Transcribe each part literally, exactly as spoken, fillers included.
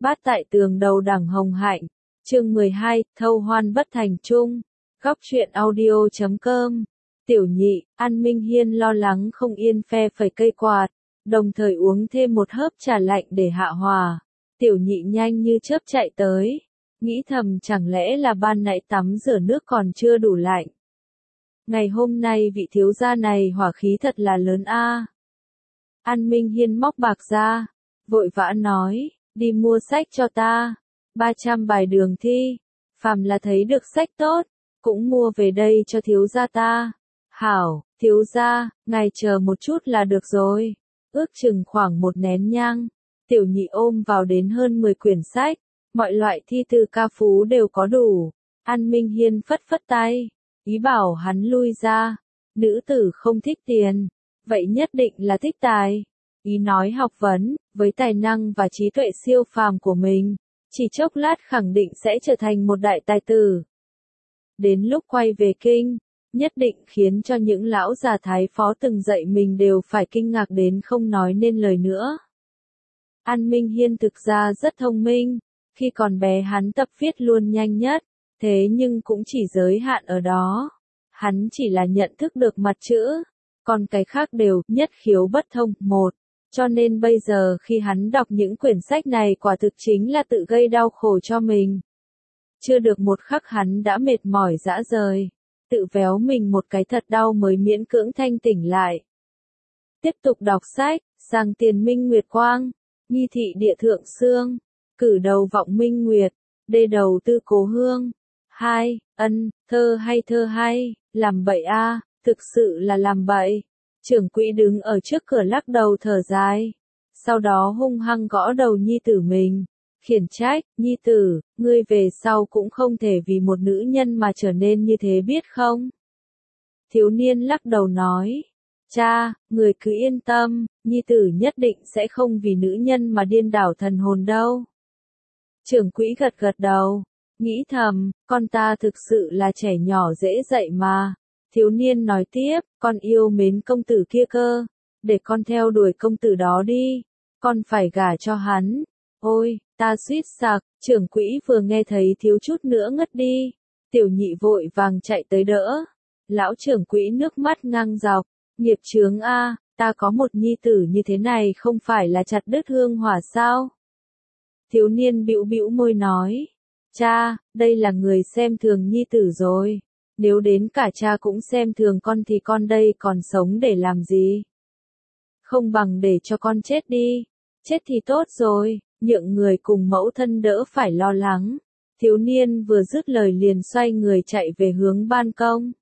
Bát tại tường đầu đẳng hồng hạnh, chương mười hai, thâu hoan bất thành chung, góc truyện audio chấm com. Tiểu nhị, An Minh Hiên lo lắng không yên phe phẩy cây quạt, đồng thời uống thêm một hớp trà lạnh để hạ hòa. Tiểu nhị nhanh như chớp chạy tới, nghĩ thầm chẳng lẽ là ban nãy tắm rửa nước còn chưa đủ lạnh. Ngày hôm nay vị thiếu gia này hỏa khí thật là lớn a. An Minh Hiên móc bạc ra, vội vã nói, đi mua sách cho ta, ba trăm bài đường thi, phàm là thấy được sách tốt, cũng mua về đây cho thiếu gia ta. Hảo, thiếu gia, ngài chờ một chút là được rồi. Ước chừng khoảng một nén nhang, tiểu nhị ôm vào đến hơn mười quyển sách, mọi loại thi từ ca phú đều có đủ. An Minh Hiên phất phất tay, ý bảo hắn lui ra. Nữ tử không thích tiền, vậy nhất định là thích tài. Ý nói học vấn, với tài năng và trí tuệ siêu phàm của mình, chỉ chốc lát khẳng định sẽ trở thành một đại tài tử. Đến lúc quay về kinh, nhất định khiến cho những lão già thái phó từng dạy mình đều phải kinh ngạc đến không nói nên lời nữa. An Minh Hiên thực ra rất thông minh, khi còn bé hắn tập viết luôn nhanh nhất, thế nhưng cũng chỉ giới hạn ở đó. Hắn chỉ là nhận thức được mặt chữ, còn cái khác đều nhất khiếu bất thông một. Cho nên bây giờ khi hắn đọc những quyển sách này quả thực chính là tự gây đau khổ cho mình. Chưa được một khắc hắn đã mệt mỏi rã rời, tự véo mình một cái thật đau mới miễn cưỡng thanh tỉnh lại. Tiếp tục đọc sách, sang tiền minh nguyệt quang, nhi thị địa thượng xương, cử đầu vọng minh nguyệt, đê đầu tư cố hương. Hai, ân, thơ hay thơ hay, làm bậy a, thực sự là làm bậy. Trưởng quỹ đứng ở trước cửa lắc đầu thở dài, sau đó hung hăng gõ đầu nhi tử mình, khiển trách, nhi tử, ngươi về sau cũng không thể vì một nữ nhân mà trở nên như thế biết không? Thiếu niên lắc đầu nói, cha, người cứ yên tâm, nhi tử nhất định sẽ không vì nữ nhân mà điên đảo thần hồn đâu. Trưởng quỹ gật gật đầu, nghĩ thầm, con ta thực sự là trẻ nhỏ dễ dạy mà. Thiếu niên nói tiếp, con yêu mến công tử kia cơ, để con theo đuổi công tử đó đi, con phải gả cho hắn. Ôi, ta suýt sặc, trưởng quỹ vừa nghe thấy thiếu chút nữa ngất đi, tiểu nhị vội vàng chạy tới đỡ. Lão trưởng quỹ nước mắt ngang dọc, nghiệp chướng a, ta có một nhi tử như thế này không phải là chặt đứt hương hỏa sao? Thiếu niên bĩu bĩu môi nói, cha, đây là người xem thường nhi tử rồi. Nếu đến cả cha cũng xem thường con thì con đây còn sống để làm gì? Không bằng để cho con chết đi. Chết thì tốt rồi, nhượng người cùng mẫu thân đỡ phải lo lắng. Thiếu niên vừa dứt lời liền xoay người chạy về hướng ban công.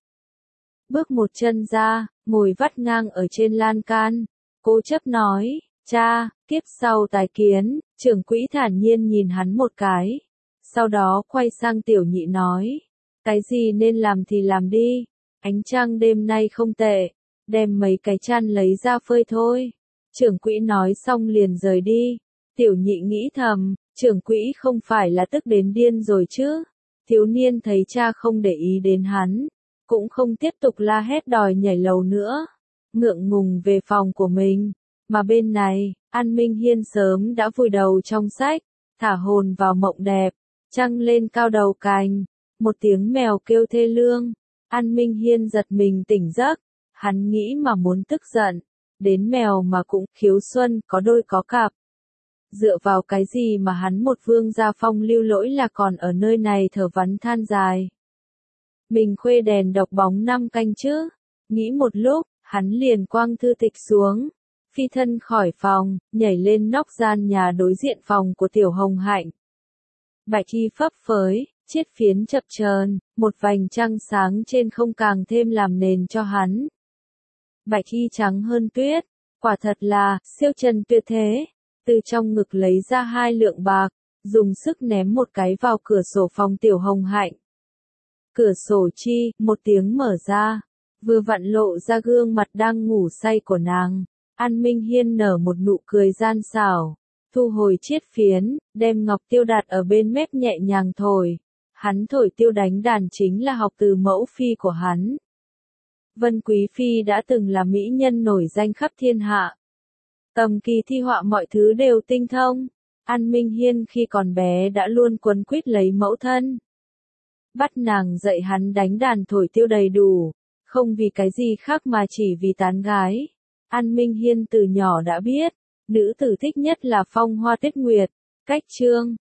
Bước một chân ra, ngồi vắt ngang ở trên lan can. Cố chấp nói, cha, kiếp sau tài kiến. Trưởng quỹ thản nhiên nhìn hắn một cái. Sau đó quay sang tiểu nhị nói. Cái gì nên làm thì làm đi, ánh trăng đêm nay không tệ, đem mấy cái chăn lấy ra phơi thôi. Trưởng quỹ nói xong liền rời đi, tiểu nhị nghĩ thầm, trưởng quỹ không phải là tức đến điên rồi chứ. Thiếu niên thấy cha không để ý đến hắn, cũng không tiếp tục la hét đòi nhảy lầu nữa, ngượng ngùng về phòng của mình. Mà bên này, An Minh Hiên sớm đã vùi đầu trong sách, thả hồn vào mộng đẹp, trăng lên cao đầu cành. Một tiếng mèo kêu thê lương, An Minh Hiên giật mình tỉnh giấc, hắn nghĩ mà muốn tức giận, đến mèo mà cũng khiếu xuân có đôi có cặp. Dựa vào cái gì mà hắn một vương gia phong lưu lỗi là còn ở nơi này thở vắn than dài. Mình khuê đèn độc bóng năm canh chứ, nghĩ một lúc, hắn liền quăng thư tịch xuống, phi thân khỏi phòng, nhảy lên nóc gian nhà đối diện phòng của Tiểu Hồng Hạnh. Bạch y phấp phới, chiết phiến chập chờn, một vành trăng sáng trên không càng thêm làm nền cho hắn. Bạch y trắng hơn tuyết, quả thật là siêu trần tuyệt thế. Từ trong ngực lấy ra hai lượng bạc, dùng sức ném một cái vào cửa sổ phòng Tiểu Hồng Hạnh. Cửa sổ chi, một tiếng mở ra, vừa vặn lộ ra gương mặt đang ngủ say của nàng. An Minh Hiên nở một nụ cười gian xảo, thu hồi chiết phiến, đem ngọc tiêu đặt ở bên mép nhẹ nhàng thổi. Hắn thổi tiêu đánh đàn chính là học từ mẫu phi của hắn. Vân Quý Phi đã từng là mỹ nhân nổi danh khắp thiên hạ. Cầm kỳ thi họa mọi thứ đều tinh thông. An Minh Hiên khi còn bé đã luôn quấn quýt lấy mẫu thân. Bắt nàng dạy hắn đánh đàn thổi tiêu đầy đủ, không vì cái gì khác mà chỉ vì tán gái. An Minh Hiên từ nhỏ đã biết, nữ tử thích nhất là phong hoa tuyết nguyệt, cách trương.